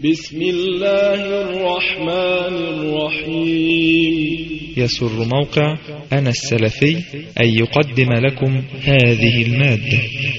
بسم الله الرحمن الرحيم. يسر موقع أنا السلفي أن يقدم لكم هذه المادة.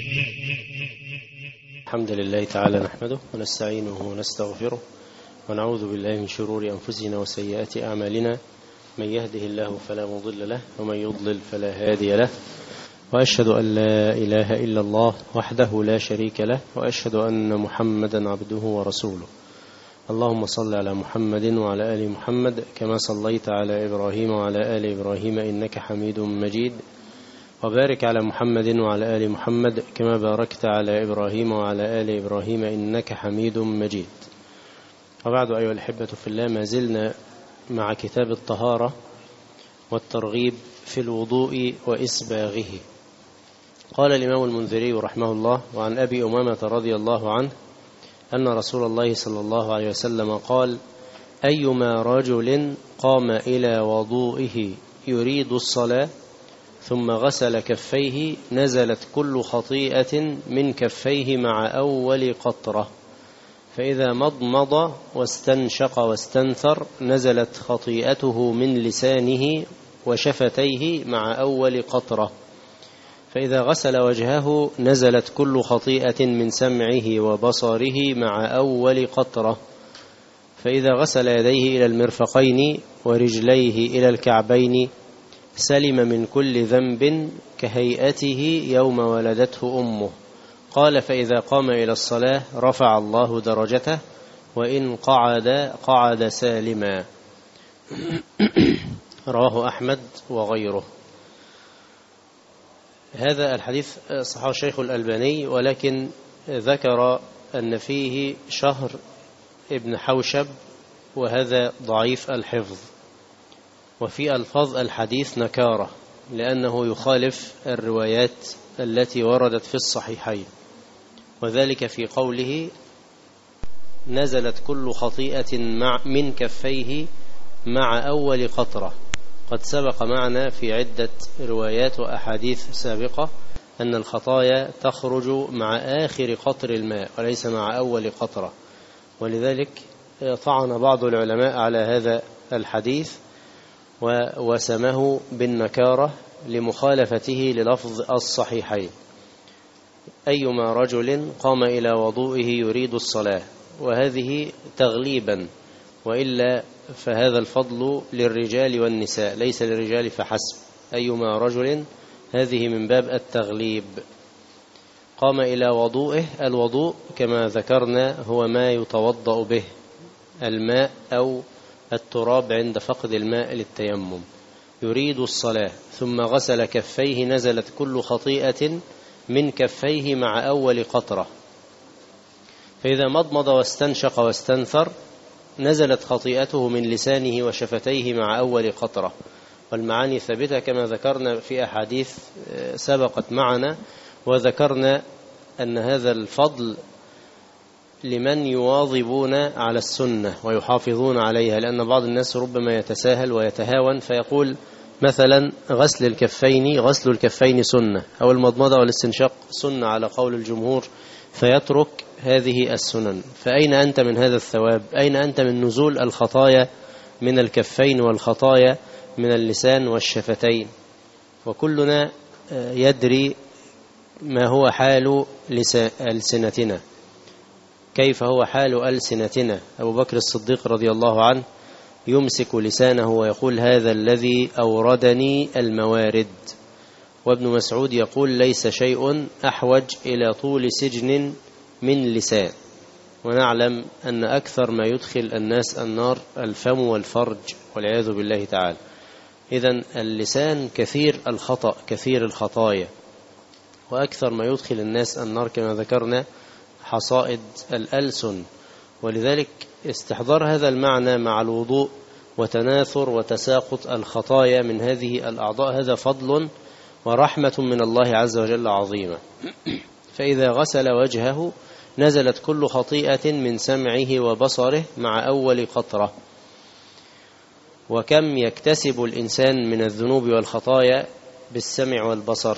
الحمد لله تعالى نحمده ونستعينه ونستغفره ونعوذ بالله من شرور أنفسنا وسيئات أعمالنا، من يهده الله فلا مضل له ومن يضلل فلا هادي له، وأشهد أن لا إله إلا الله وحده لا شريك له، وأشهد أن محمدا عبده ورسوله. اللهم صل على محمد وعلى آل محمد كما صليت على إبراهيم وعلى آل إبراهيم إنك حميد مجيد، وبارك على محمد وعلى آل محمد كما باركت على إبراهيم وعلى آل إبراهيم إنك حميد مجيد. وبعد أيها الأحبة في الله، ما زلنا مع كتاب الطهارة والترغيب في الوضوء وإسباغه. قال الإمام المنذري رحمه الله: وعن أبي أمامة رضي الله عنه أن رسول الله صلى الله عليه وسلم قال: أيما رجل قام إلى وضوئه يريد الصلاة ثم غسل كفيه نزلت كل خطيئة من كفيه مع أول قطرة، فإذا مضمض واستنشق واستنثر نزلت خطيئته من لسانه وشفتيه مع أول قطرة، فإذا غسل وجهه نزلت كل خطيئة من سمعه وبصره مع أول قطرة، فإذا غسل يديه إلى المرفقين ورجليه إلى الكعبين سلم من كل ذنب كهيئته يوم ولدته أمه. قال: فإذا قام إلى الصلاة رفع الله درجته وإن قعد سالما. رواه أحمد وغيره. هذا الحديث صححه الشيخ الألباني، ولكن ذكر أن فيه شهر ابن حوشب، وهذا ضعيف الحفظ، وفي ألفاظ الحديث نكارة لأنه يخالف الروايات التي وردت في الصحيحين، وذلك في قوله: نزلت كل خطيئة من كفيه مع أول قطرة. قد سبق معنا في عدة روايات وأحاديث سابقة أن الخطايا تخرج مع آخر قطر الماء وليس مع أول قطرة، ولذلك طعن بعض العلماء على هذا الحديث ووسمه بالنكارة لمخالفته للفظ الصحيحين. أيما رجل قام إلى وضوئه يريد الصلاة، وهذه تغليبا، وإلا فهذا الفضل للرجال والنساء ليس للرجال فحسب. أيما رجل هذه من باب التغليب. قام إلى وضوئه، الوضوء كما ذكرنا هو ما يتوضأ به، الماء أو التراب عند فقد الماء للتيمم. يريد الصلاة ثم غسل كفيه نزلت كل خطيئة من كفيه مع أول قطرة، فإذا مضمض واستنشق واستنثر نزلت خطيئته من لسانه وشفتيه مع أول قطرة. والمعاني ثابتة كما ذكرنا في أحاديث سبقت معنا، وذكرنا أن هذا الفضل لمن يواظبون على السنة ويحافظون عليها، لأن بعض الناس ربما يتساهل ويتهاون فيقول مثلا غسل الكفين سنة، أو المضمضة والاستنشاق سنة على قول الجمهور، فيترك هذه السنن. فأين أنت من هذا الثواب؟ أين أنت من نزول الخطايا من الكفين والخطايا من اللسان والشفتين؟ وكلنا يدري ما هو حال ألسنتنا، كيف هو حال ألسنتنا. أبو بكر الصديق رضي الله عنه يمسك لسانه ويقول: هذا الذي أوردني الموارد. وابن مسعود يقول: ليس شيء أحوج إلى طول سجن من لسان. ونعلم أن أكثر ما يدخل الناس النار الفم والفرج والعياذ بالله تعالى. إذن اللسان كثير الخطأ، كثير الخطايا، وأكثر ما يدخل الناس النار كما ذكرنا حصائد الألسن. ولذلك استحضار هذا المعنى مع الوضوء وتناثر وتساقط الخطايا من هذه الأعضاء هذا فضل ورحمة من الله عز وجل عظيمة. فإذا غسل وجهه نزلت كل خطيئة من سمعه وبصره مع أول قطرة. وكم يكتسب الإنسان من الذنوب والخطايا بالسمع والبصر،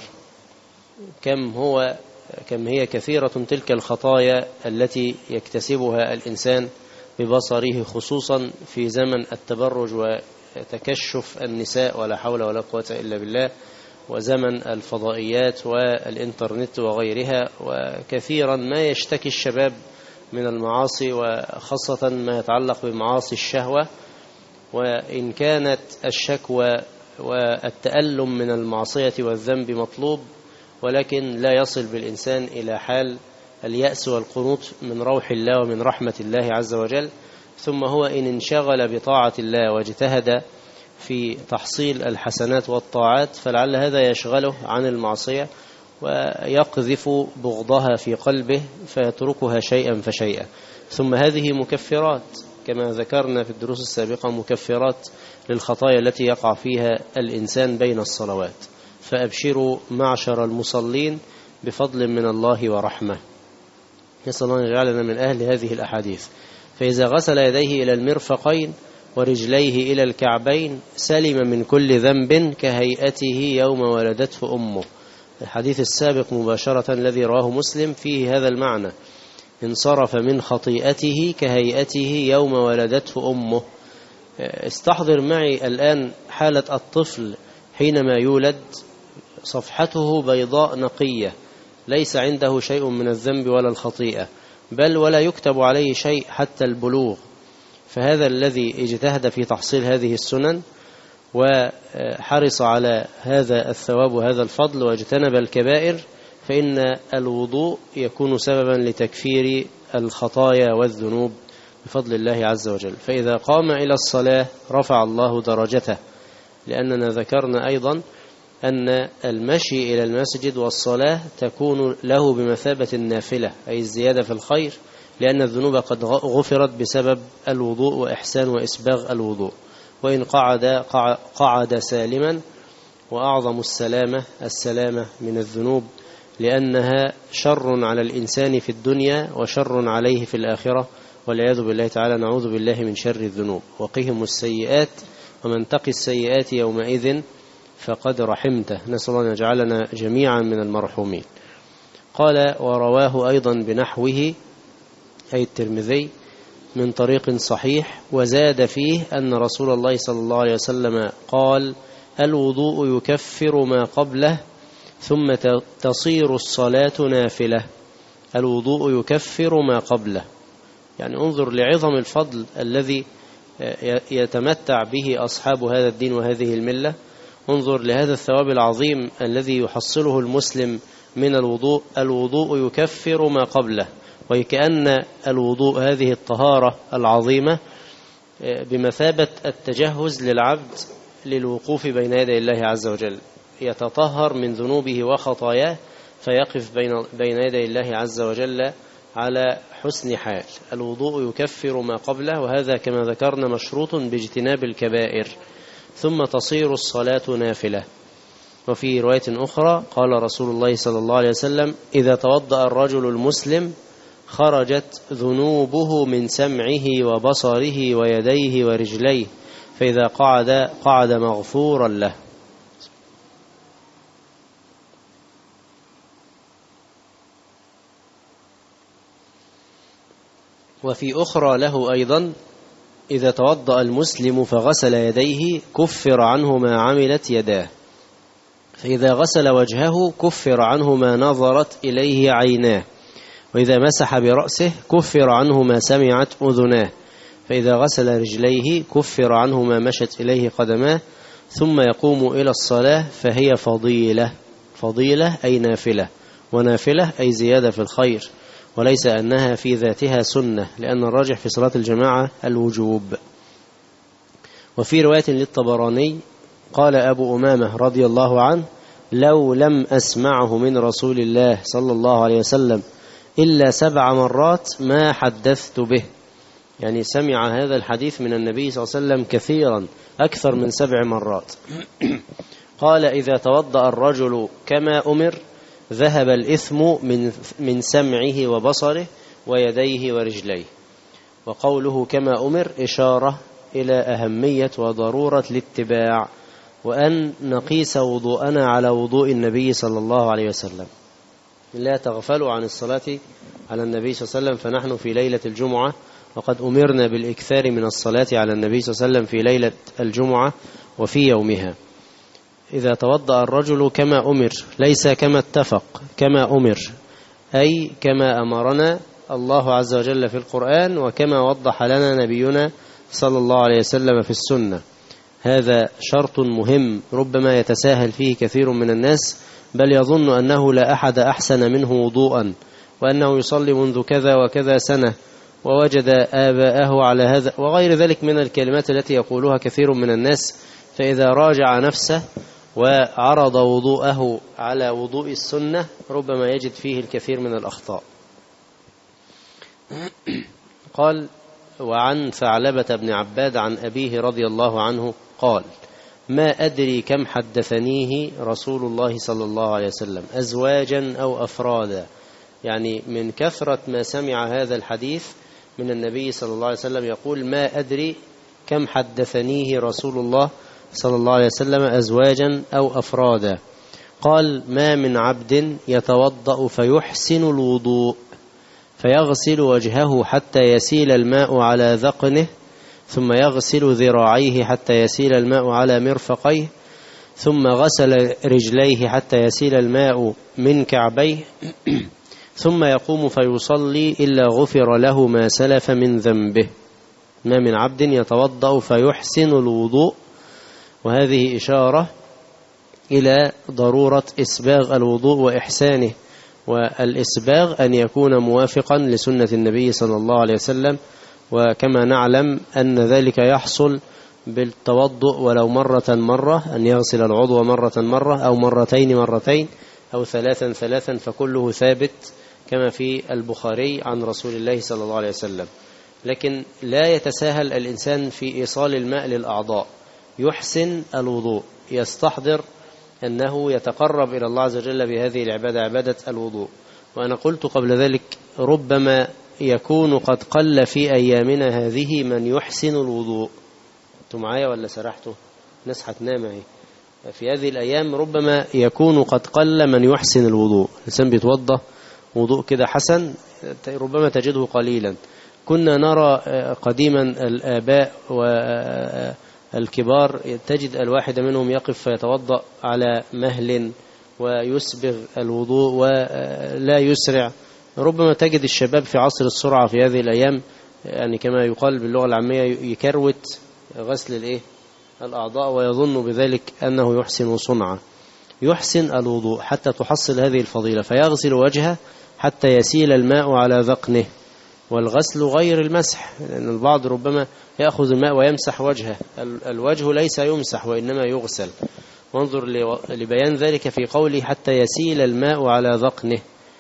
كم هي كثيرة تلك الخطايا التي يكتسبها الإنسان ببصره، خصوصا في زمن التبرج وتكشف النساء ولا حول ولا قوة إلا بالله، وزمن الفضائيات والإنترنت وغيرها. وكثيرا ما يشتكي الشباب من المعاصي، وخاصة ما يتعلق بمعاصي الشهوة. وإن كانت الشكوى والتألم من المعصية والذنب مطلوب، ولكن لا يصل بالإنسان إلى حال اليأس والقنوط من روح الله ومن رحمة الله عز وجل. ثم هو إن انشغل بطاعة الله واجتهد في تحصيل الحسنات والطاعات، فلعل هذا يشغله عن المعصية ويقذف بغضها في قلبه فيتركها شيئا فشيئا. ثم هذه مكفرات كما ذكرنا في الدروس السابقة، مكفرات للخطايا التي يقع فيها الإنسان بين الصلوات. فأبشروا معشر المصلين بفضل من الله ورحمة. يسأل الله أن يجعلنا من أهل هذه الأحاديث. فإذا غسل يديه إلى المرفقين ورجليه إلى الكعبين سلم من كل ذنب كهيئته يوم ولدته أمه. الحديث السابق مباشرة الذي رواه مسلم فيه هذا المعنى: انصرف من خطيئته كهيئته يوم ولدته أمه. استحضر معي الآن حالة الطفل حينما يولد، صفحته بيضاء نقية، ليس عنده شيء من الذنب ولا الخطيئة، بل ولا يكتب عليه شيء حتى البلوغ. فهذا الذي اجتهد في تحصيل هذه السنن وحرص على هذا الثواب وهذا الفضل واجتنب الكبائر، فإن الوضوء يكون سببا لتكفير الخطايا والذنوب بفضل الله عز وجل. فإذا قام إلى الصلاة رفع الله درجته، لأننا ذكرنا أيضا أن المشي إلى المسجد والصلاة تكون له بمثابة النافلة، أي الزيادة في الخير، لأن الذنوب قد غفرت بسبب الوضوء وإحسان وإسباغ الوضوء. وإن قعد سالما، وأعظم السلامة من الذنوب، لأنها شر على الإنسان في الدنيا وشر عليه في الآخرة، والعياذ بالله تعالى. نعوذ بالله من شر الذنوب. وقهم السيئات، ومن تقي السيئات يومئذ فقد رحمته. نسأل الله أن يجعلنا جميعا من المرحومين. قال: ورواه أيضا بنحوه، أي الترمذي، من طريق صحيح، وزاد فيه أن رسول الله صلى الله عليه وسلم قال: الوضوء يكفر ما قبله ثم تصير الصلاة نافلة. الوضوء يكفر ما قبله، يعني انظر لعظم الفضل الذي يتمتع به أصحاب هذا الدين وهذه الملة. انظر لهذا الثواب العظيم الذي يحصله المسلم من الوضوء. الوضوء يكفر ما قبله، وكأن الوضوء هذه الطهارة العظيمة بمثابة التجهز للعبد للوقوف بين يدي الله عز وجل، يتطهر من ذنوبه وخطاياه فيقف بين يدي الله عز وجل على حسن حال. الوضوء يكفر ما قبله، وهذا كما ذكرنا مشروط باجتناب الكبائر. ثم تصير الصلاة نافلة. وفي رواية أخرى قال رسول الله صلى الله عليه وسلم: إذا توضأ الرجل المسلم خرجت ذنوبه من سمعه وبصره ويديه ورجليه، فإذا قعد مغفورا له. وفي أخرى له أيضا: إذا توضأ المسلم فغسل يديه كفر عنه ما عملت يداه، فإذا غسل وجهه كفر عنه ما نظرت إليه عيناه، وإذا مسح برأسه كفر عنه ما سمعت أذناه، فإذا غسل رجليه كفر عنه ما مشت إليه قدماه، ثم يقوم إلى الصلاة فهي فضيلة أي نافلة، ونافلة أي زيادة في الخير، وليس أنها في ذاتها سنة، لأن الراجح في صلاة الجماعة الوجوب. وفي رواية للطبراني قال أبو أمامة رضي الله عنه: لو لم أسمعه من رسول الله صلى الله عليه وسلم إلا 7 مرات ما حدثت به. يعني سمع هذا الحديث من النبي صلى الله عليه وسلم كثيرا، أكثر من 7 مرات. قال: إذا توضأ الرجل كما أمر ذهب الإثم من سمعه وبصره ويديه ورجليه. وقوله كما أمر إشارة إلى أهمية وضرورة الاتباع، وأن نقيس وضوءنا على وضوء النبي صلى الله عليه وسلم. لا تغفلوا عن الصلاة على النبي صلى الله عليه وسلم، فنحن في ليلة الجمعة وقد أمرنا بالإكثار من الصلاة على النبي صلى الله عليه وسلم في ليلة الجمعة وفي يومها. إذا توضأ الرجل كما أمر، ليس كما اتفق، كما أمر، أي كما أمرنا الله عز وجل في القرآن وكما وضح لنا نبينا صلى الله عليه وسلم في السنة. هذا شرط مهم ربما يتساهل فيه كثير من الناس، بل يظن أنه لا أحد أحسن منه وضوءا، وأنه يصلي منذ كذا وكذا سنة ووجد آباءه على هذا وغير ذلك من الكلمات التي يقولها كثير من الناس. فإذا راجع نفسه وعرض وضوءه على وضوء السنة ربما يجد فيه الكثير من الأخطاء. قال: وعن ثعلبة بن عباد عن أبيه رضي الله عنه قال: ما أدري كم حدثنيه رسول الله صلى الله عليه وسلم، أزواجا أو أفرادا، يعني من كثرة ما سمع هذا الحديث من النبي صلى الله عليه وسلم يقول: ما أدري كم حدثنيه رسول الله صلى الله عليه وسلم، أزواجا أو أفرادا. قال: ما من عبد يتوضأ فيحسن الوضوء فيغسل وجهه حتى يسيل الماء على ذقنه، ثم يغسل ذراعيه حتى يسيل الماء على مرفقيه، ثم غسل رجليه حتى يسيل الماء من كعبيه، ثم يقوم فيصلي إلا غفر له ما سلف من ذنبه. ما من عبد يتوضأ فيحسن الوضوء، وهذه إشارة إلى ضرورة إسباغ الوضوء وإحسانه، والإسباغ أن يكون موافقا لسنة النبي صلى الله عليه وسلم. وكما نعلم أن ذلك يحصل بالتوضؤ ولو مرة، أن يغسل العضو مرة أو مرتين أو ثلاثا، فكله ثابت كما في البخاري عن رسول الله صلى الله عليه وسلم. لكن لا يتساهل الإنسان في إيصال الماء للأعضاء، يحسن الوضوء، يستحضر أنه يتقرب إلى الله عز وجل بهذه العبادة، عبادة الوضوء. وأنا قلت قبل ذلك ربما يكون قد قل في أيامنا هذه من يحسن الوضوء. أنتم معايا ولا سرحتوا؟ ناس هتنام اهي. في هذه الأيام ربما يكون قد قل من يحسن الوضوء، الإنسان بيتوضأ وضوء كده حسن ربما تجده قليلا. كنا نرى قديما الآباء والكبار تجد الواحد منهم يقف فيتوضأ على مهل ويسبغ الوضوء ولا يسرع. ربما تجد الشباب في عصر السرعة في هذه الأيام، يعني كما يقال باللغة العامية، يكروت غسل الأعضاء ويظن بذلك أنه يحسن صنعا. يحسن الوضوء حتى تحصل هذه الفضيلة، فيغسل وجهه حتى يسيل الماء على ذقنه. والغسل غير المسح، لأن البعض ربما يأخذ الماء ويمسح وجهه، الوجه ليس يمسح وإنما يغسل. وانظر لبيان ذلك في قوله حتى يسيل الماء على ذقنه.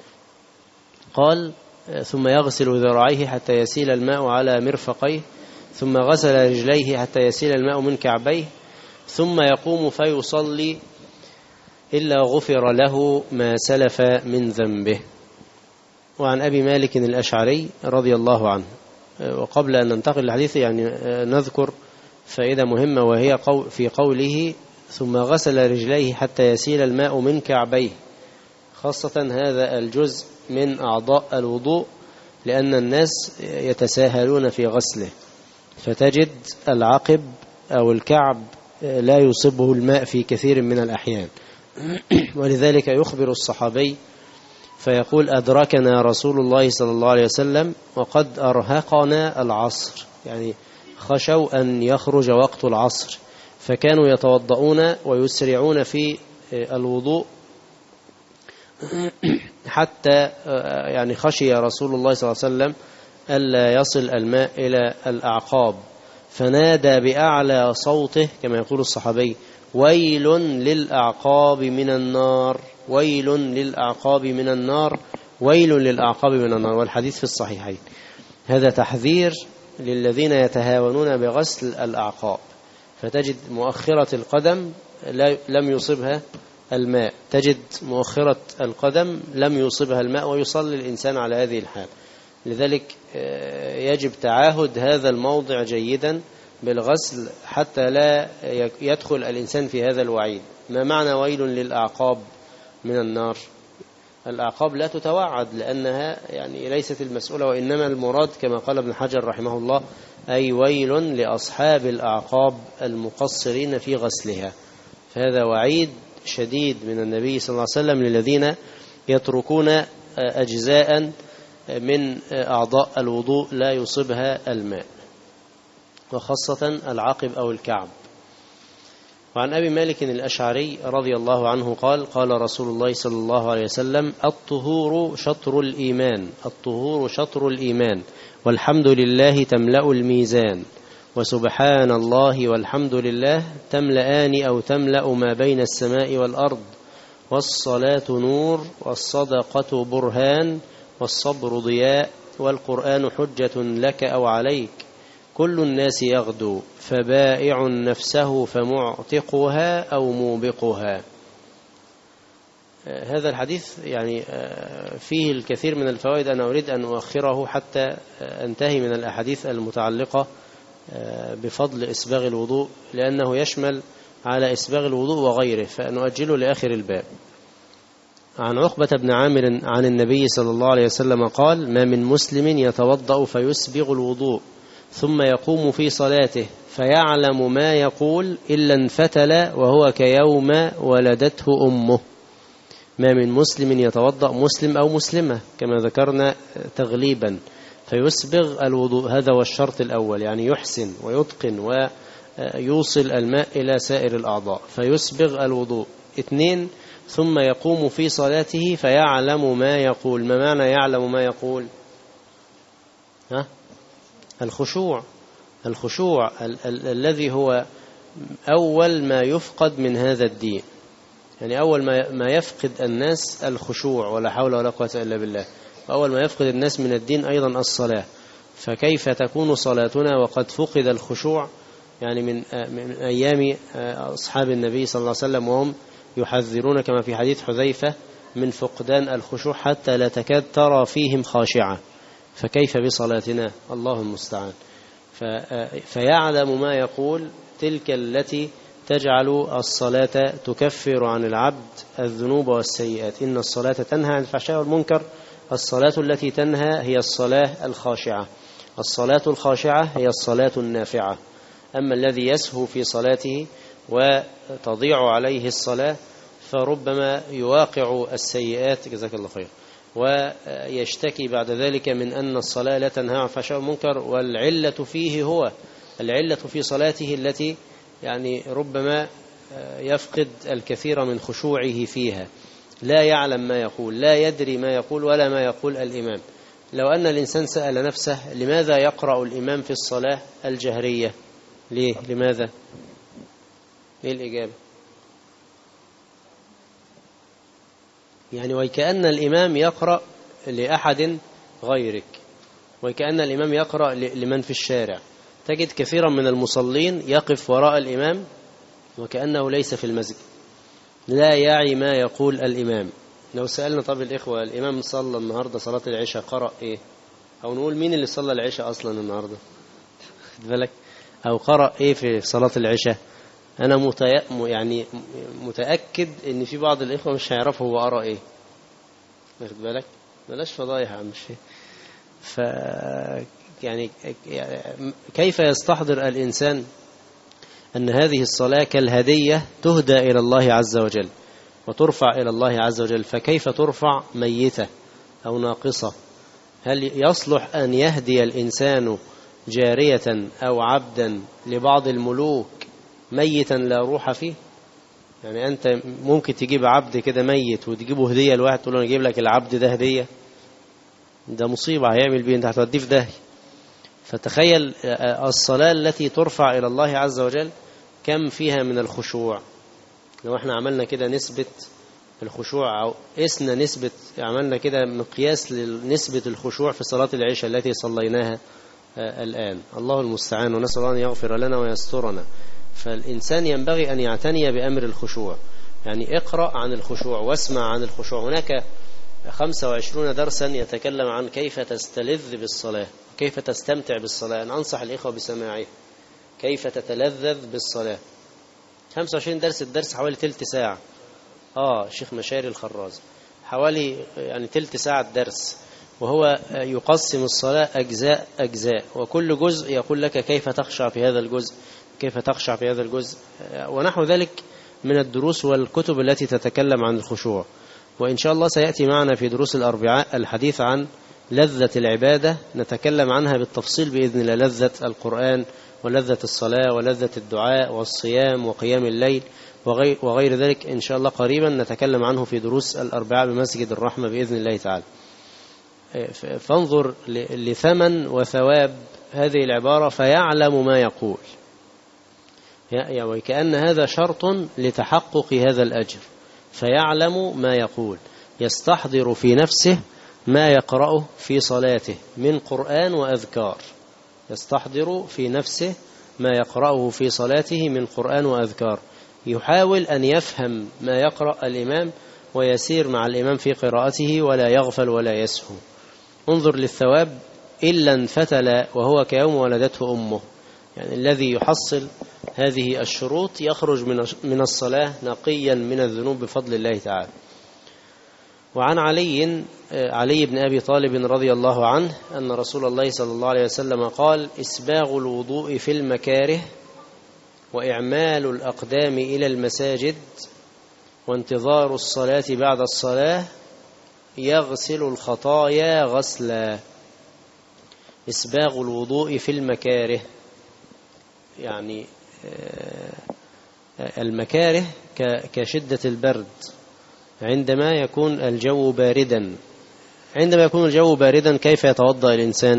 قال: ثم يغسل ذراعيه حتى يسيل الماء على مرفقيه، ثم غسل رجليه حتى يسيل الماء من كعبيه، ثم يقوم فيصلي إلا غفر له ما سلف من ذنبه. وعن أبي مالك الأشعري رضي الله عنه. وقبل أن ننتقل للحديث يعني نذكر فائدة مهمة، وهي في قوله ثم غسل رجليه حتى يسيل الماء من كعبيه، خاصة هذا الجزء من أعضاء الوضوء، لأن الناس يتساهلون في غسله، فتجد العقب أو الكعب لا يصيبه الماء في كثير من الأحيان. ولذلك يخبر الصحابي فيقول: أدركنا رسول الله صلى الله عليه وسلم وقد أرهقنا العصر، يعني خشوا أن يخرج وقت العصر، فكانوا يتوضؤون ويسرعون في الوضوء حتى يعني خشي رسول الله صلى الله عليه وسلم ألا يصل الماء إلى الأعقاب، فنادى بأعلى صوته كما يقول الصحابي: ويل للأعقاب من النار، ويل للأعقاب من النار، ويل للأعقاب من النار. والحديث في الصحيحين. هذا تحذير للذين يتهاونون بغسل الأعقاب، فتجد مؤخرة القدم لم يصبها الماء، تجد مؤخرة القدم لم يصبها الماء، ويصلي الإنسان على هذه الحال. لذلك يجب تعاهد هذا الموضع جيدا بالغسل حتى لا يدخل الإنسان في هذا الوعيد. ما معنى ويل للأعقاب من النار؟ الأعقاب لا تتوعد لأنها يعني ليست المسؤولة، وإنما المراد كما قال ابن حجر رحمه الله أي ويل لأصحاب الأعقاب المقصرين في غسلها. فهذا وعيد شديد من النبي صلى الله عليه وسلم للذين يتركون أجزاء من أعضاء الوضوء لا يصيبها الماء، وخاصة العقب أو الكعب. وعن أبي مالك الأشعري رضي الله عنه قال قال رسول الله صلى الله عليه وسلم الطهور شطر الإيمان، الطهور شطر الإيمان، والحمد لله تملأ الميزان، وسبحان الله والحمد لله تملأان أو تملأ ما بين السماء والأرض، والصلاة نور، والصدقة برهان، والصبر ضياء، والقرآن حجة لك أو عليك، كل الناس يغدو فبائع نفسه فمعتقها أو موبقها. هذا الحديث يعني فيه الكثير من الفوائد، أنا أريد أن أؤخره حتى أنتهي من الأحاديث المتعلقة بفضل إسباغ الوضوء، لأنه يشمل على إسباغ الوضوء وغيره، فنؤجله لآخر الباب. عن عقبة بن عامر عن النبي صلى الله عليه وسلم قال ما من مسلم يتوضأ فيسبغ الوضوء ثم يقوم في صلاته فيعلم ما يقول إلا انفتل وهو كيوم ولدته أمه. ما من مسلم يتوضأ، مسلم أو مسلمة كما ذكرنا تغليبا، فيسبغ الوضوء، هذا هو الشرط الأول، يعني يحسن ويتقن ويوصل الماء إلى سائر الأعضاء، فيسبغ الوضوء. 2 ثم يقوم في صلاته فيعلم ما يقول. ما معنى يعلم ما يقول؟ الخشوع، الخشوع الذي هو أول ما يفقد من هذا الدين، يعني أول ما يفقد الناس الخشوع، ولا حول ولا قوة إلا بالله، وأول ما يفقد الناس من الدين أيضا الصلاة. فكيف تكون صلاتنا وقد فقد الخشوع؟ يعني من أيام أصحاب النبي صلى الله عليه وسلم وهم يحذرون كما في حديث حذيفة من فقدان الخشوع حتى لا تكاد ترى فيهم خاشعة، فكيف بصلاتنا؟ الله المستعان. فيعلم ما يقول، تلك التي تجعل الصلاة تكفر عن العبد الذنوب والسيئات. إن الصلاة تنهى عن الفحشاء والمنكر. الصلاة التي تنهى هي الصلاة الخاشعة، الصلاة الخاشعة هي الصلاة النافعة. أما الذي يسهو في صلاته وتضيع عليه الصلاة فربما يواقع السيئات، جزاك الله خير، ويشتكي بعد ذلك من أن الصلاة لا تنهى عن الفحشاء والمنكر، والعلة فيه هو العلة في صلاته التي يعني ربما يفقد الكثير من خشوعه فيها، لا يعلم ما يقول، لا يدري ما يقول ولا ما يقول الإمام. لو أن الإنسان سأل نفسه لماذا يقرأ الإمام في الصلاة الجهرية؟ ليه؟ لماذا؟ إيه الإجابة؟ يعني وكأن الإمام يقرأ لأحد غيرك، وكأن الإمام يقرأ لمن في الشارع. تجد كثيرا من المصلين يقف وراء الإمام وكأنه ليس في المسجد، لا يعي ما يقول الإمام. لو سألنا طب الإخوة الإمام صلى النهاردة صلاة العشاء قرأ إيه؟ أو نقول مين اللي صلى العشاء أصلا النهاردة؟ خد بالك؟ أو قرأ إيه في صلاة العشاء؟ أنا يعني متأكد إن في بعض الإخوة مش هيعرفوا هو قرأ إيه. خد بالك؟ بلاش فضايح يا عم الشيخ. يعني كيف يستحضر الإنسان أن هذه الصلاة كالهدية تهدى إلى الله عز وجل وترفع إلى الله عز وجل، فكيف ترفع ميتة أو ناقصة؟ هل يصلح أن يهدي الإنسان جارية أو عبدا لبعض الملوك ميتا لا روح فيه؟ يعني أنت ممكن تجيب عبد كده ميت وتجيبه هدية لواحد تقول له أنا أجيب لك العبد ده هدية؟ ده مصيبة، هيعمل بيه أنت هتوديه في داهية. فتخيل الصلاة التي ترفع إلى الله عز وجل كم فيها من الخشوع. لو احنا عملنا كده نسبة الخشوع أو قسنا نسبة، عملنا كده مقياس لنسبة الخشوع في صلاة العشاء التي صليناها الآن، الله المستعان، ونسأل الله أن يغفر لنا ويسترنا. فالإنسان ينبغي أن يعتني بأمر الخشوع، يعني اقرأ عن الخشوع واسمع عن الخشوع. هناك 25 درسا يتكلم عن كيف تستلذ بالصلاة، كيف تستمتع بالصلاة. أنا أنصح الإخوة بسماعه كيف تتلذذ بالصلاة. 25 درس، الدرس حوالي تلت ساعة. الشيخ مشاري الخراز حوالي يعني تلت ساعة درس، وهو يقسم الصلاة أجزاء، وكل جزء يقول لك كيف تخشع في هذا الجزء، كيف تخشع في هذا الجزء، ونحو ذلك من الدروس والكتب التي تتكلم عن الخشوع. وإن شاء الله سيأتي معنا في دروس الأربعاء الحديث عن لذة العبادة، نتكلم عنها بالتفصيل بإذن الله، لذة القرآن ولذة الصلاة ولذة الدعاء والصيام وقيام الليل وغير ذلك إن شاء الله قريبا نتكلم عنه في دروس الأربعاء بمسجد الرحمة بإذن الله تعالى. فانظر لثمن وثواب هذه العبارة فيعلم ما يقول، وكأن هذا شرط لتحقق هذا الأجر. فيعلم ما يقول، يستحضر في نفسه ما يقرأه في صلاته من قرآن وأذكار، يستحضر في نفسه ما يقرأه في صلاته من قرآن وأذكار، يحاول أن يفهم ما يقرأ الإمام ويسير مع الإمام في قراءته ولا يغفل ولا يسهو. انظر للثواب، إلا انفتل وهو كيوم ولدته أمه، يعني الذي يحصل هذه الشروط يخرج من الصلاة نقيا من الذنوب بفضل الله تعالى. وعن علي بن أبي طالب رضي الله عنه أن رسول الله صلى الله عليه وسلم قال: إسباغ الوضوء في المكاره، وإعمال الأقدام إلى المساجد، وانتظار الصلاة بعد الصلاة يغسل الخطايا غسلا. إسباغ الوضوء في المكاره، يعني المكاره كشدة البرد، عندما يكون الجو باردا. عندما يكون الجو باردا كيف يتوضأ الإنسان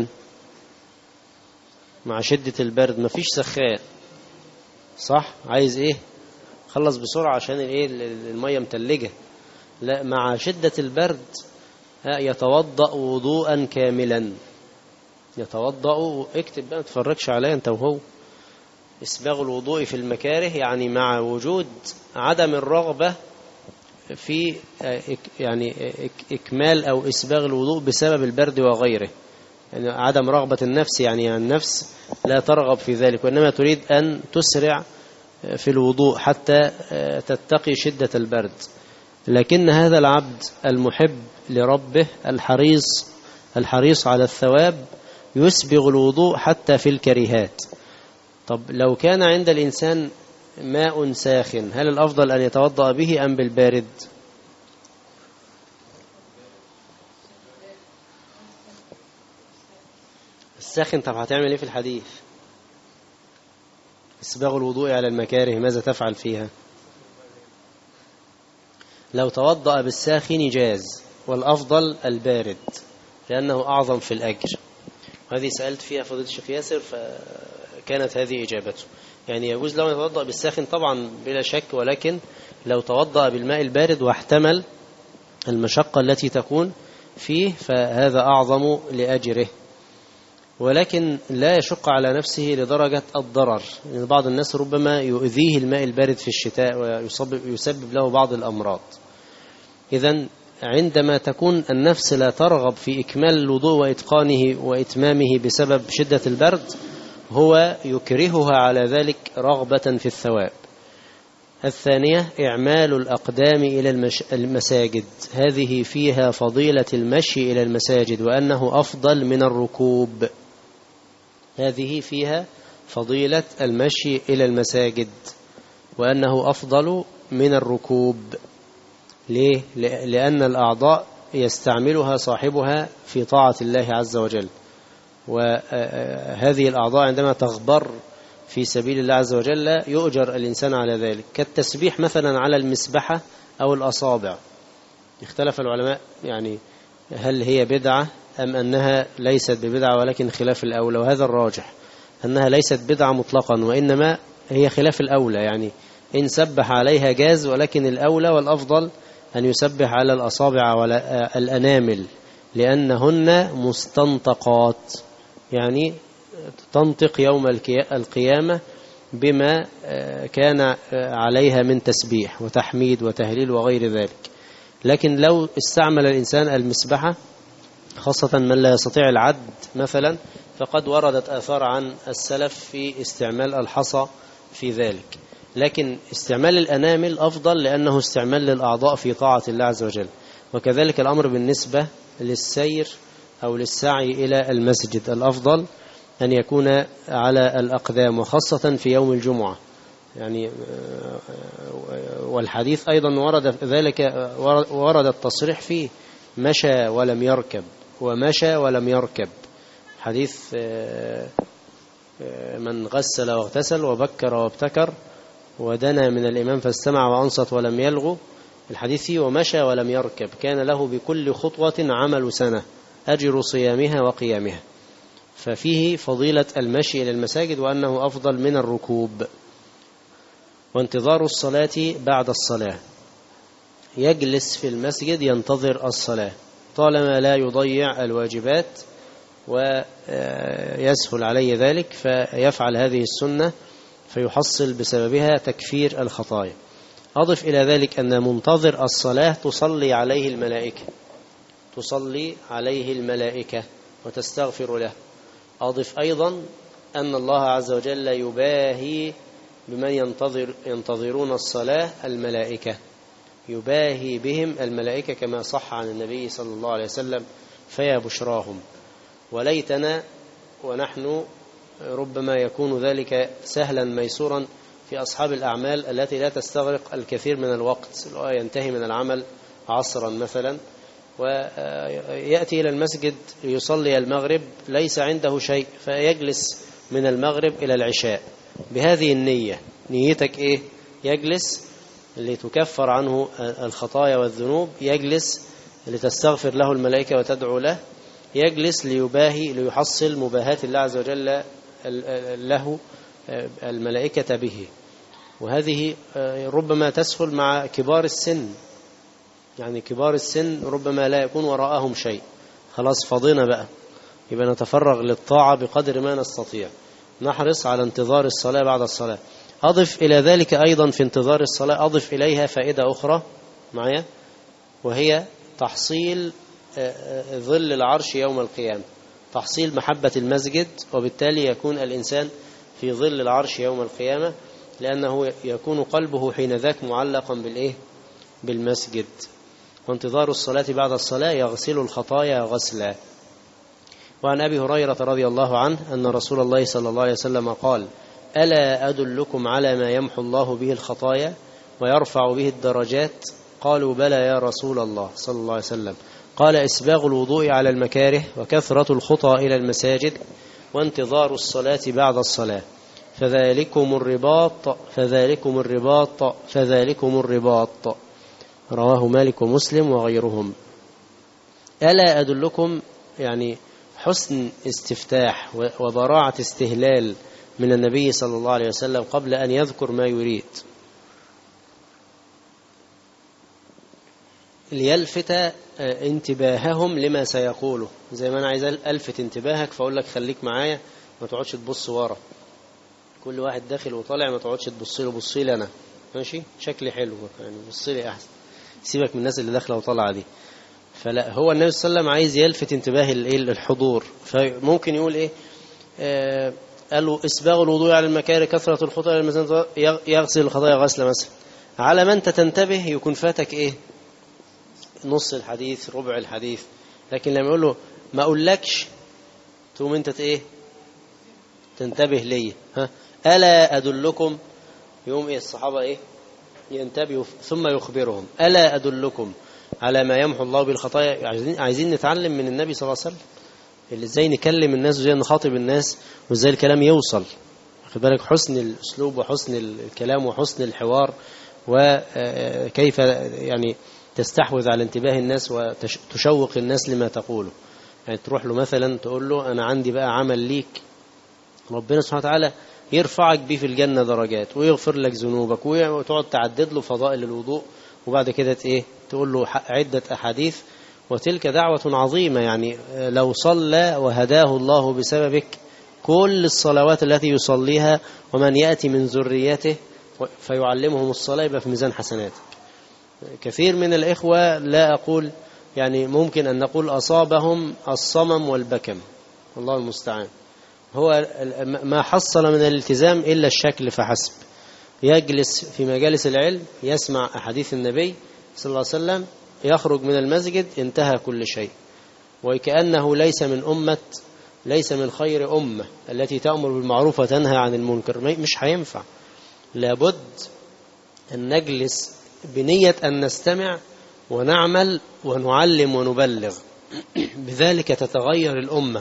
مع شدة البرد؟ مفيش سخان، صح؟ عايز ايه؟ خلص بسرعة عشان المية متلجة. لا، مع شدة البرد يتوضأ وضوءا كاملا، يتوضأ. اكتب بقى، ما تفرجش عليا انت وهو. إسباغ الوضوء في المكاره يعني مع وجود عدم الرغبة في يعني إكمال أو إسباغ الوضوء بسبب البرد وغيره، يعني عدم رغبة النفس، يعني النفس لا ترغب في ذلك، وإنما تريد أن تسرع في الوضوء حتى تتقي شدة البرد. لكن هذا العبد المحب لربه الحريص على الثواب يسبغ الوضوء حتى في الكريهات. طب لو كان عند الإنسان ماء ساخن، هل الأفضل أن يتوضأ به أم بالبارد؟ الساخن. طب هتعمل إيه في الحديث؟ إسباغ الوضوء على المكاره، ماذا تفعل فيها؟ لو توضأ بالساخن جاز، والأفضل البارد لأنه أعظم في الأجر. وهذه سألت فيها فضيلة الشيخ ياسر فكانت هذه إجابته. يعني يجوز لو يتوضأ بالساخن طبعا بلا شك، ولكن لو توضأ بالماء البارد واحتمل المشقة التي تكون فيه فهذا أعظم لأجره، ولكن لا يشق على نفسه لدرجة الضرر. يعني بعض الناس ربما يؤذيه الماء البارد في الشتاء ويسبب له بعض الأمراض. إذن عندما تكون النفس لا ترغب في إكمال الوضوء وإتقانه وإتمامه بسبب شدة البرد، هو يكرهها على ذلك رغبة في الثواب. الثانية إعمال الأقدام إلى المساجد، هذه فيها فضيلة المشي إلى المساجد وأنه أفضل من الركوب. هذه فيها فضيلة المشي إلى المساجد وأنه أفضل من الركوب. ليه؟ لأن الأعضاء يستعملها صاحبها في طاعة الله عز وجل، وهذه الأعضاء عندما تغبر في سبيل الله عز وجل يؤجر الإنسان على ذلك، كالتسبيح مثلا على المسبحة أو الأصابع. اختلف العلماء يعني هل هي بدعة أم أنها ليست ببدعة ولكن خلاف الأولى، وهذا الراجح أنها ليست بدعة مطلقا، وإنما هي خلاف الأولى. يعني إن سبح عليها جاز، ولكن الأولى والأفضل أن يسبح على الأصابع ولا الأنامل، لأنهن مستنطقات، يعني تنطق يوم القيامة بما كان عليها من تسبيح وتحميد وتهليل وغير ذلك. لكن لو استعمل الإنسان المسبحة، خاصة من لا يستطيع العد مثلا، فقد وردت آثار عن السلف في استعمال الحصى في ذلك. لكن استعمال الأنامل أفضل لأنه استعمال للأعضاء في طاعة الله عز وجل. وكذلك الأمر بالنسبة للسير أو للسعي إلى المسجد، الأفضل أن يكون على الأقدام، وخاصة في يوم الجمعة يعني. والحديث أيضا ورد ذلك، ورد التصريح فيه مشى ولم يركب ومشى ولم يركب. حديث من غسل واغتسل وبكر وابتكر ودنا من الإمام فاستمع وأنصت ولم يلغو، الحديث فيه ومشى ولم يركب كان له بكل خطوة عمل سنة أجر صيامها وقيامها. ففيه فضيلة المشي إلى المساجد وأنه أفضل من الركوب. وانتظار الصلاة بعد الصلاة، يجلس في المسجد ينتظر الصلاة طالما لا يضيع الواجبات ويسهل عليه ذلك، فيفعل هذه السنة فيحصل بسببها تكفير الخطايا. أضف إلى ذلك أن منتظر الصلاة تصلي عليه الملائكة وتستغفر له. أضف أيضا أن الله عز وجل يباهي بمن ينتظرون الصلاة الملائكة، يباهي بهم الملائكة كما صح عن النبي صلى الله عليه وسلم: فيا بشراهم. وليتنا ونحن ربما يكون ذلك سهلا ميسورا في أصحاب الأعمال التي لا تستغرق الكثير من الوقت، ينتهي من العمل عصرا مثلا ويأتي إلى المسجد ليصلي المغرب ليس عنده شيء، فيجلس من المغرب إلى العشاء بهذه النية. نيتك إيه؟ يجلس لتكفر عنه الخطايا والذنوب، يجلس لتستغفر له الملائكة وتدعو له، يجلس ليباهي ليحصل مباهاة الله عز وجل له الملائكة به. وهذه ربما تسهل مع كبار السن، يعني كبار السن ربما لا يكون وراءهم شيء، خلاص فضينا بقى، يبقى نتفرغ للطاعة بقدر ما نستطيع، نحرص على انتظار الصلاة بعد الصلاة. أضف إلى ذلك أيضا في انتظار الصلاة، أضف إليها فائدة أخرى معي، وهي تحصيل ظل العرش يوم القيامة، تحصيل محبة المسجد، وبالتالي يكون الإنسان في ظل العرش يوم القيامة، لأنه يكون قلبه حين ذاك معلقا بالمسجد. وانتظار الصلاة بعد الصلاة يغسل الخطايا غسلا. وعن أبي هريرة رضي الله عنه أن رسول الله صلى الله عليه وسلم قال: ألا أدلكم على ما يمحو الله به الخطايا ويرفع به الدرجات؟ قالوا: بلى يا رسول الله صلى الله عليه وسلم. قال: إسباغ الوضوء على المكاره، وكثرة الخطى إلى المساجد، وانتظار الصلاة بعد الصلاة، فذلكم الرباط. رواه مالك ومسلم وغيرهم. ألا أدلكم يعني حسن استفتاح وبراعة استهلال من النبي صلى الله عليه وسلم قبل أن يذكر ما يريد، ليلفت انتباههم لما سيقوله. زي ما أنا عايز ألفت انتباهك فأقول لك خليك معايا، ما تقعدش تبص ورا، كل واحد داخل وطالع ما تقعدش تبص له، بص لي أنا ماشي، شكلي حلو يعني، بص لي أحسن، سيبك من الناس اللي داخله وطالعه دي. فلا، هو النبي صلى الله عليه وسلم عايز يلفت انتباه الحضور، فممكن يقول ايه؟ قالوا: اسباغ الوضوء على المكاره، كثرة الخطى مثلا، يغسل الخطايا غسله مثلا. على ما انت تنتبه يكون فاتك ايه؟ نص الحديث، ربع الحديث. لكن لما يقول له ما اقولكش، تقوم انت ايه؟ تنتبه ليه؟ ألا أدلكم؟ يوم ايه الصحابة ايه؟ ينتبهوا ثم يخبرهم: ألا أدلكم على ما يمحو الله بالخطايا. عايزين نتعلم من النبي صلى الله عليه وسلم اللي ازاي نكلم الناس وازاي نخاطب الناس وازاي الكلام يوصل. خد بالك حسن الأسلوب وحسن الكلام وحسن الحوار، وكيف يعني تستحوذ على انتباه الناس وتشوق الناس لما تقوله. يعني تروح له مثلا تقول له: أنا عندي بقى عمل ليك، ربنا سبحانه وتعالى يرفعك بيه في الجنة درجات ويغفر لك ذنوبك، وتقعد تعدد له فضائل الوضوء، وبعد كده ايه؟ تقول له عدة أحاديث. وتلك دعوة عظيمة، يعني لو صلى وهداه الله بسببك كل الصلوات التي يصليها ومن يأتي من ذريته فيعلمهم الصلاة يبقى في ميزان حسناتك. كثير من الإخوة، لا أقول يعني، ممكن أن نقول أصابهم الصمم والبكم، الله المستعان. هو ما حصل من الالتزام إلا الشكل فحسب. يجلس في مجالس العلم يسمع أحاديث النبي صلى الله عليه وسلم يخرج من المسجد انتهى كل شيء، وكأنه ليس من خير أمة التي تأمر بالمعروف وتنهى عن المنكر. مش هينفع، لابد أن نجلس بنية أن نستمع ونعمل ونعلم ونبلغ، بذلك تتغير الأمة.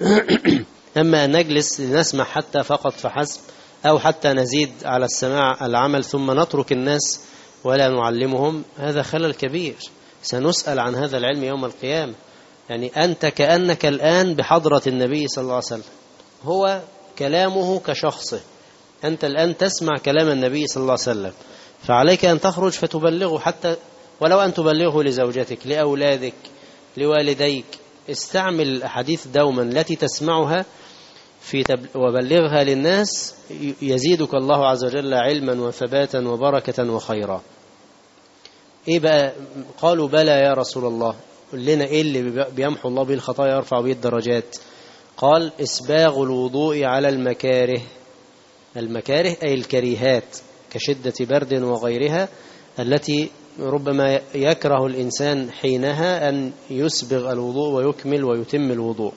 أما أن نجلس لنسمع حتى فقط فحسب، أو حتى نزيد على السماع العمل ثم نترك الناس ولا نعلمهم، هذا خلل كبير. سنسأل عن هذا العلم يوم القيامة. يعني أنت كأنك الآن بحضرة النبي صلى الله عليه وسلم، هو كلامه كشخصه، أنت الآن تسمع كلام النبي صلى الله عليه وسلم، فعليك أن تخرج فتبلغه، حتى ولو أن تبلغه لزوجتك، لأولادك، لوالديك. استعمل الأحاديث دوما التي تسمعها وبلغها للناس، يزيدك الله عز وجل علما وثباتا وبركة وخيرا. إيه بقى؟ قالوا بلى يا رسول الله، قل لنا إيه اللي بيمحو الله به الخطايا ويرفع به الدرجات؟ قال إسباغ الوضوء على المكاره. المكاره أي الكريهات كشدة برد وغيرها، التي ربما يكره الإنسان حينها أن يسبغ الوضوء ويكمل ويتم الوضوء.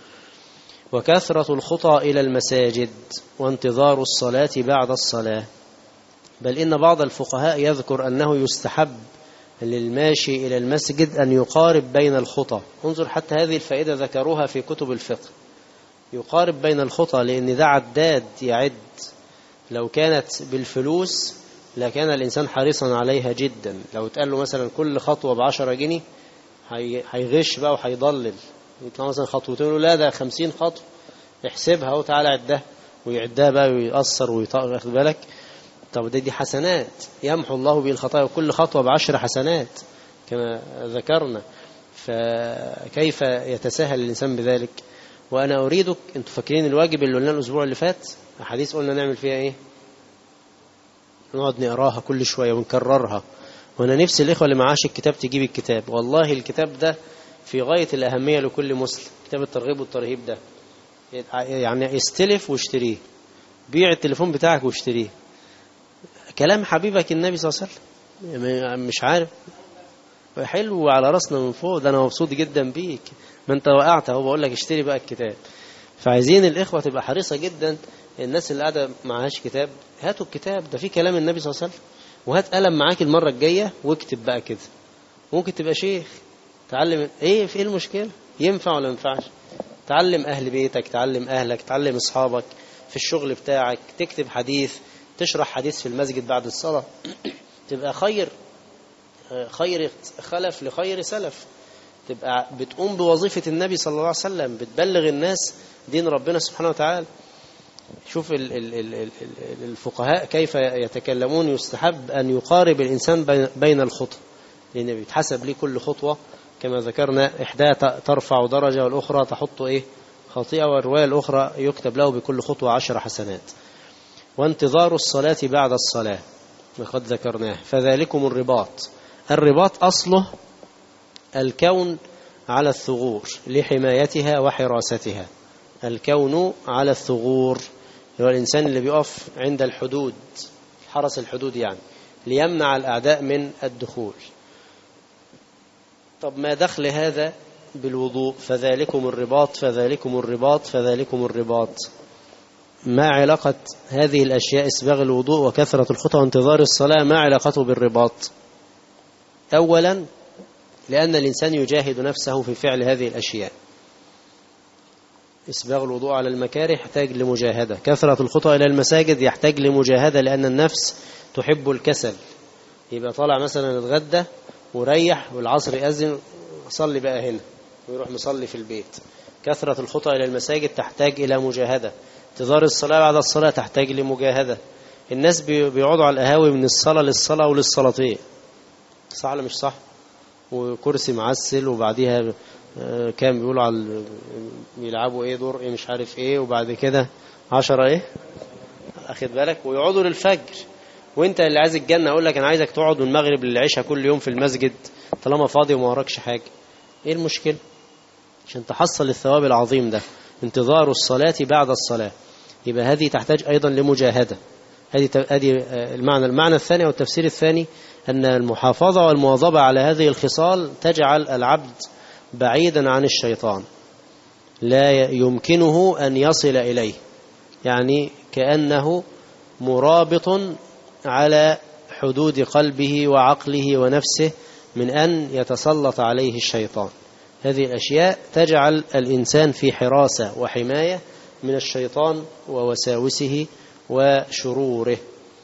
وكثرة الخطى إلى المساجد، وانتظار الصلاة بعد الصلاة. بل إن بعض الفقهاء يذكر أنه يستحب للماشي إلى المسجد أن يقارب بين الخطى. انظر حتى هذه الفائدة ذكروها في كتب الفقه، يقارب بين الخطى، لأن ده عداد يعد. لو كانت بالفلوس لكان الإنسان حريصا عليها جدا. لو تقال له مثلا كل خطوة ب10 جنيه هيغش بقى وهيضلل، يطلع مثلا خطوتين يقول لا ده 50 خطوة، احسبها وتعالى عدها، ويعدها بقى ويقصر ويطقر، واخد بالك؟ طب دي حسنات يمحو الله به الخطايا، وكل خطوة ب10 حسنات كما ذكرنا. فكيف يتساهل الإنسان بذلك؟ وأنا أريدك، أنتوا فاكرين الواجب اللي قلنا الأسبوع اللي فات؟ أحاديث قلنا نعمل فيها إيه؟ نقعد نقراها كل شوية ونكررها. وأنا نفسي الإخوة اللي معاش الكتاب تجيب الكتاب، والله الكتاب ده في غاية الأهمية لكل مسلم، كتاب الترغيب والترهيب ده. يعني استلف واشتريه، بيع التليفون بتاعك واشتريه. كلام حبيبك النبي صلى الله عليه وسلم، مش عارف، حلو على رأسنا من فوق، ده أنا مبسوط جدا بيك، ما أنت وقعت أهو، بقول لك اشتري بقى الكتاب. فعايزين الإخوة تبقى حريصة جدا. الناس اللي قاعدة معهاش كتاب، هاتوا الكتاب ده فيه كلام النبي صلى الله عليه وسلم، وهات قلم معاك المرة الجاية واكتب بقى كده. ممكن تبقى شيخ، تعلم ايه، في ايه المشكلة؟ ينفع ولا ينفعش؟ تعلم أهل بيتك، تعلم أهلك، تعلم أصحابك في الشغل بتاعك، تكتب حديث، تشرح حديث في المسجد بعد الصلاة، تبقى خير خلف لخير سلف، تبقى بتقوم بوظيفة النبي صلى الله عليه وسلم، بتبلغ الناس دين ربنا سبحانه وتعالى. شوف الفقهاء كيف يتكلمون. يستحب أن يقارب الإنسان بين الخطى، لأن بيتحسب ليه كل خطوة كما ذكرنا، إحدى ترفع درجة والأخرى تحط خطيئة، والرواية الأخرى يكتب له بكل خطوة 10 حسنات. وانتظار الصلاة بعد الصلاة وقد ذكرناه. فذلكم الرباط. الرباط أصله الكون على الثغور لحمايتها وحراستها. الكون على الثغور هو الإنسان اللي بيقف عند الحدود، حرس الحدود يعني، ليمنع الأعداء من الدخول. طب ما دخل هذا بالوضوء؟ فذلكم الرباط، فذلكم الرباط، فذلكم الرباط. ما علاقة هذه الأشياء، إسباغ الوضوء وكثرة الخطى وانتظار الصلاة، ما علاقته بالرباط؟ أولا لأن الإنسان يجاهد نفسه في فعل هذه الأشياء. إسباغ الوضوء على المكاره يحتاج لمجاهدة، كثرة الخطى إلى المساجد يحتاج لمجاهدة، لأن النفس تحب الكسل. يبقى طالع مثلا الغدة وريح والعصر يأذن، صلي بقى هنا، ويروح مصلي في البيت. كثرة الخطى إلى المساجد تحتاج إلى مجاهدة. انتظار الصلاة بعد الصلاة تحتاج لمجاهدة. الناس بيقعدوا على القهاوي من الصلاة للصلاة وللصلاتين، صح ولا مش صح؟ وكرسي معسل، وبعديها كان بيقولوا على يلعبوا دور مش عارف وبعد كده 10 أخذ بالك، ويقعدوا للفجر. وانت اللي عايز الجنة اقول لك انا عايزك تقعد من المغرب للعشاء كل يوم في المسجد طالما فاضي وما وراكش حاجة. ايه المشكلة؟ عشان تحصل الثواب العظيم ده، انتظار الصلاة بعد الصلاة. يبقى هذه تحتاج ايضا لمجاهدة. هذه المعنى الثاني والتفسير الثاني، أن المحافظة والمواظبة على هذه الخصال تجعل العبد بعيدا عن الشيطان، لا يمكنه أن يصل إليه، يعني كأنه مرابط على حدود قلبه وعقله ونفسه من أن يتسلط عليه الشيطان. هذه الأشياء تجعل الإنسان في حراسة وحماية من الشيطان ووساوسه وشروره.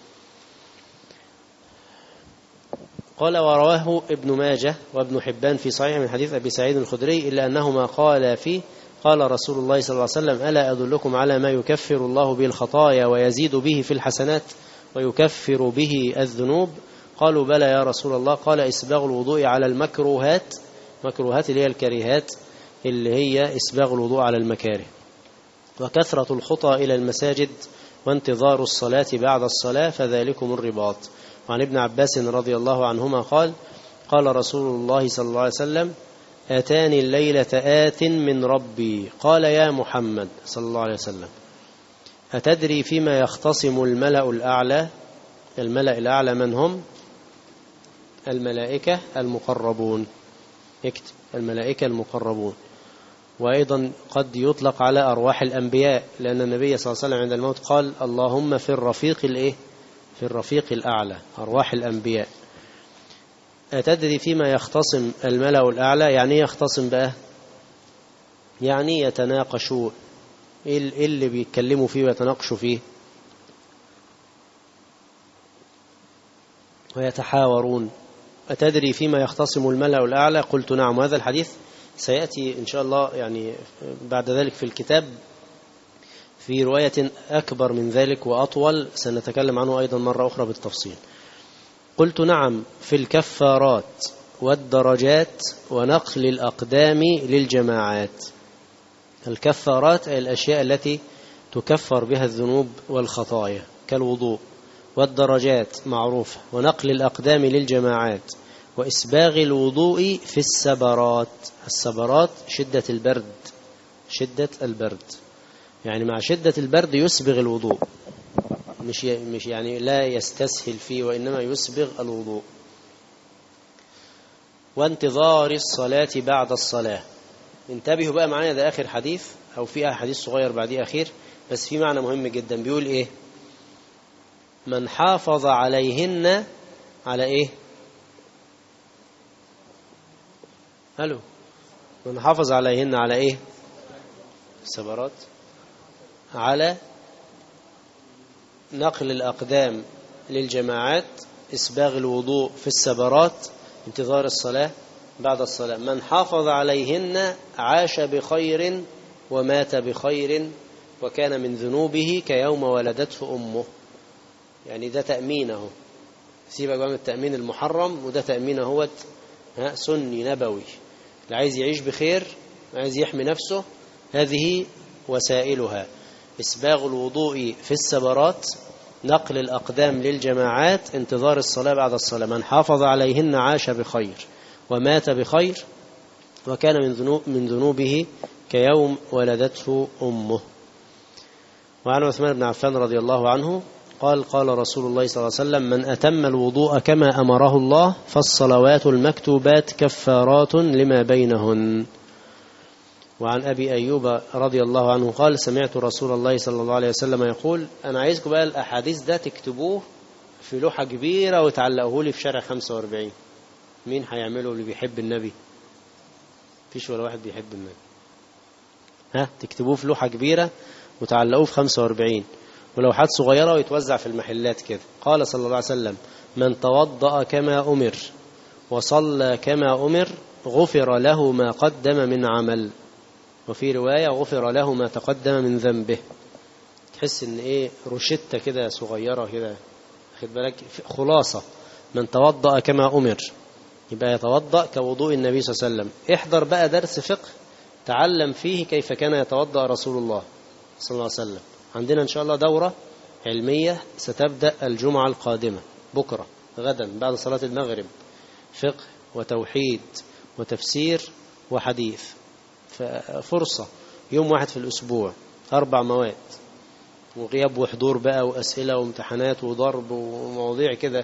قال: ورواه ابن ماجه وابن حبان في صحيح من حديث أبي سعيد الخدري إلا أنهما قال فيه: قال رسول الله صلى الله عليه وسلم: ألا أدلكم على ما يكفر الله به الخطايا ويزيد به في الحسنات ويكفر به الذنوب؟ قالوا: بلى يا رسول الله. قال: إسباغ الوضوء على المكروهات، مكروهات اللي هي الكريهات، اللي هي إسباغ الوضوء على المكاره، وكثرة الخطى إلى المساجد، وانتظار الصلاة بعد الصلاة، فذلكم الرباط. وعن ابن عباس رضي الله عنهما قال: قال رسول الله صلى الله عليه وسلم: أتاني الليلة آت من ربي، قال: يا محمد صلى الله عليه وسلم، أتدري فيما يختصم الملأ الأعلى؟ الملأ الأعلى من هم؟ الملائكة المقربون، اكتب: الملائكة المقربون. وأيضا قد يطلق على أرواح الأنبياء، لأن النبي صلى الله عليه وسلم عند الموت قال: اللهم في الرفيق في الرفيق الأعلى، أرواح الأنبياء. أتدري فيما يختصم الملأ الأعلى؟ يعني يختصم بقى، يعني يتناقشوا، إيه اللي بيتكلموا فيه ويتناقشوا فيه؟ ويتحاورون. أتدري فيما يختصم الملأ الأعلى؟ قلت: نعم. وهذا الحديث سيأتي إن شاء الله يعني بعد ذلك في الكتاب في رواية أكبر من ذلك وأطول، سنتكلم عنه أيضا مرة أخرى بالتفصيل. قلت: نعم، في الكفارات والدرجات ونقل الأقدام للجماعات. الكفارات أي الأشياء التي تكفر بها الذنوب والخطايا كالوضوء، والدرجات معروفة، ونقل الأقدام للجماعات، وإسباغ الوضوء في السبرات. السبرات شدة البرد، شدة البرد، يعني مع شدة البرد يسبغ الوضوء، مش يعني لا يستسهل فيه، وإنما يسبغ الوضوء. وانتظار الصلاة بعد الصلاة. انتبهوا بقى معايا، ده آخر حديث، أو في حديث صغير بعديه أخير، بس في معنى مهم جدا. بيقول إيه؟ من حافظ عليهن، على إيه؟ ألو، من حافظ عليهن على إيه؟ السبرات، على نقل الأقدام للجماعات، إسباغ الوضوء في السبرات، انتظار الصلاة بعد الصلاة. من حافظ عليهن عاش بخير ومات بخير، وكان من ذنوبه كيوم ولدته أمه. يعني ده تأمينه، سيبك بقى من التأمين المحرم، وده تأمينه هو سني نبوي. اللي عايز يعيش بخير، عايز يحمي نفسه، هذه وسائلها: إسباغ الوضوء في السبرات، نقل الأقدام للجماعات، انتظار الصلاة بعد الصلاة. من حافظ عليهن عاش بخير ومات بخير، وكان من ذنوبه كيوم ولدته أمه. وعن عثمان بن عفان رضي الله عنه قال: قال رسول الله صلى الله عليه وسلم: من أتم الوضوء كما أمره الله فالصلوات المكتوبات كفارات لما بينهن. وعن أبي أيوب رضي الله عنه قال: سمعت رسول الله صلى الله عليه وسلم يقول. أنا عايزكم بقى الأحاديث ده تكتبوه في لوحة كبيرة وتعلقوه لي في شارع 45. مين هيعمله اللي بيحب النبي؟ فيش ولا واحد بيحب النبي. تكتبوه في لوحة كبيرة وتعلقوه في 45، ولوحات صغيرة ويتوزع في المحلات كده. قال صلى الله عليه وسلم: من توضأ كما أمر وصلى كما أمر غفر له ما قدم من عمل، وفي رواية غفر له ما تقدم من ذنبه. تحس ان ايه، روشتة كده صغيرة كده، خد بالك، خلاصة: من توضأ كما أمر، يبقى يتوضأ كوضوء النبي صلى الله عليه وسلم. احضر بقى درس فقه تعلم فيه كيف كان يتوضأ رسول الله صلى الله عليه وسلم. عندنا إن شاء الله دورة علمية ستبدأ الجمعة القادمة، بكرة غدا بعد صلاة المغرب، فقه وتوحيد وتفسير وحديث. فرصة يوم واحد في الأسبوع، 4 مواد، وغياب وحضور بقى، وأسئلة وامتحانات وضرب ومواضيع كده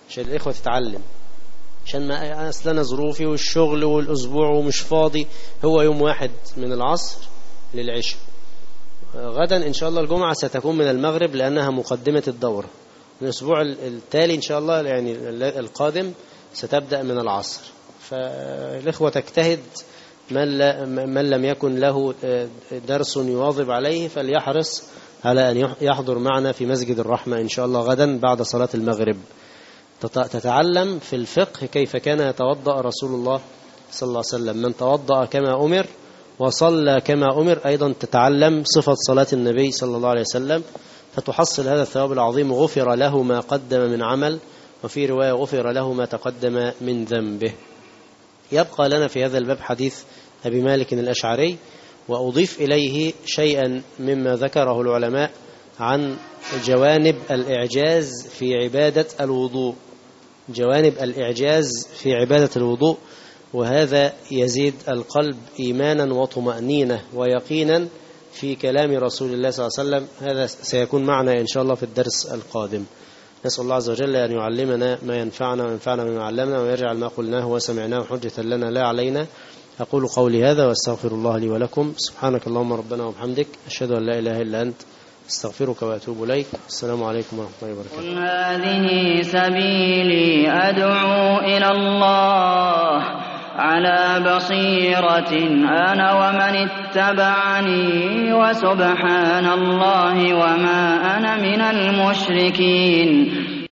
عشان الإخوة تتعلم، عشان ما أصلنا ظروفي والشغل والأسبوع ومش فاضي، هو يوم واحد من العصر للعشاء. غدا إن شاء الله الجمعة ستكون من المغرب لأنها مقدمة الدورة. الأسبوع التالي إن شاء الله يعني القادم ستبدأ من العصر. فالإخوة تجتهد، من لم يكن له درس يواظب عليه فليحرص على أن يحضر معنا في مسجد الرحمة إن شاء الله غدا بعد صلاة المغرب. تتعلم في الفقه كيف كان يتوضأ رسول الله صلى الله عليه وسلم. من توضأ كما أمر وصلى كما أمر، أيضا تتعلم صفة صلاة النبي صلى الله عليه وسلم، فتحصل هذا الثواب العظيم. غفر له ما قدم من عمل، وفي رواية غفر له ما تقدم من ذنبه. يبقى لنا في هذا الباب حديث أبي مالك الأشعري، وأضيف إليه شيئا مما ذكره العلماء عن جوانب الإعجاز في عبادة الوضوء. جوانب الإعجاز في عبادة الوضوء، وهذا يزيد القلب إيمانا وطمأنينة ويقينا في كلام رسول الله صلى الله عليه وسلم. هذا سيكون معنا إن شاء الله في الدرس القادم. نسأل الله عز وجل أن يعلمنا ما ينفعنا وينفعنا بما علمنا، ويجعل ما قلناه وسمعناه حجة لنا لا علينا. أقول قولي هذا وأستغفر الله لي ولكم. سبحانك اللهم ربنا وبحمدك، أشهد أن لا إله إلا أنت، استغفرك وأتوب إليك. السلام عليكم ورحمة الله وبركاته. قل هذه سبيلي أدعو إلى الله على بصيرة أنا ومن اتبعني، وسبحان الله وما أنا من المشركين.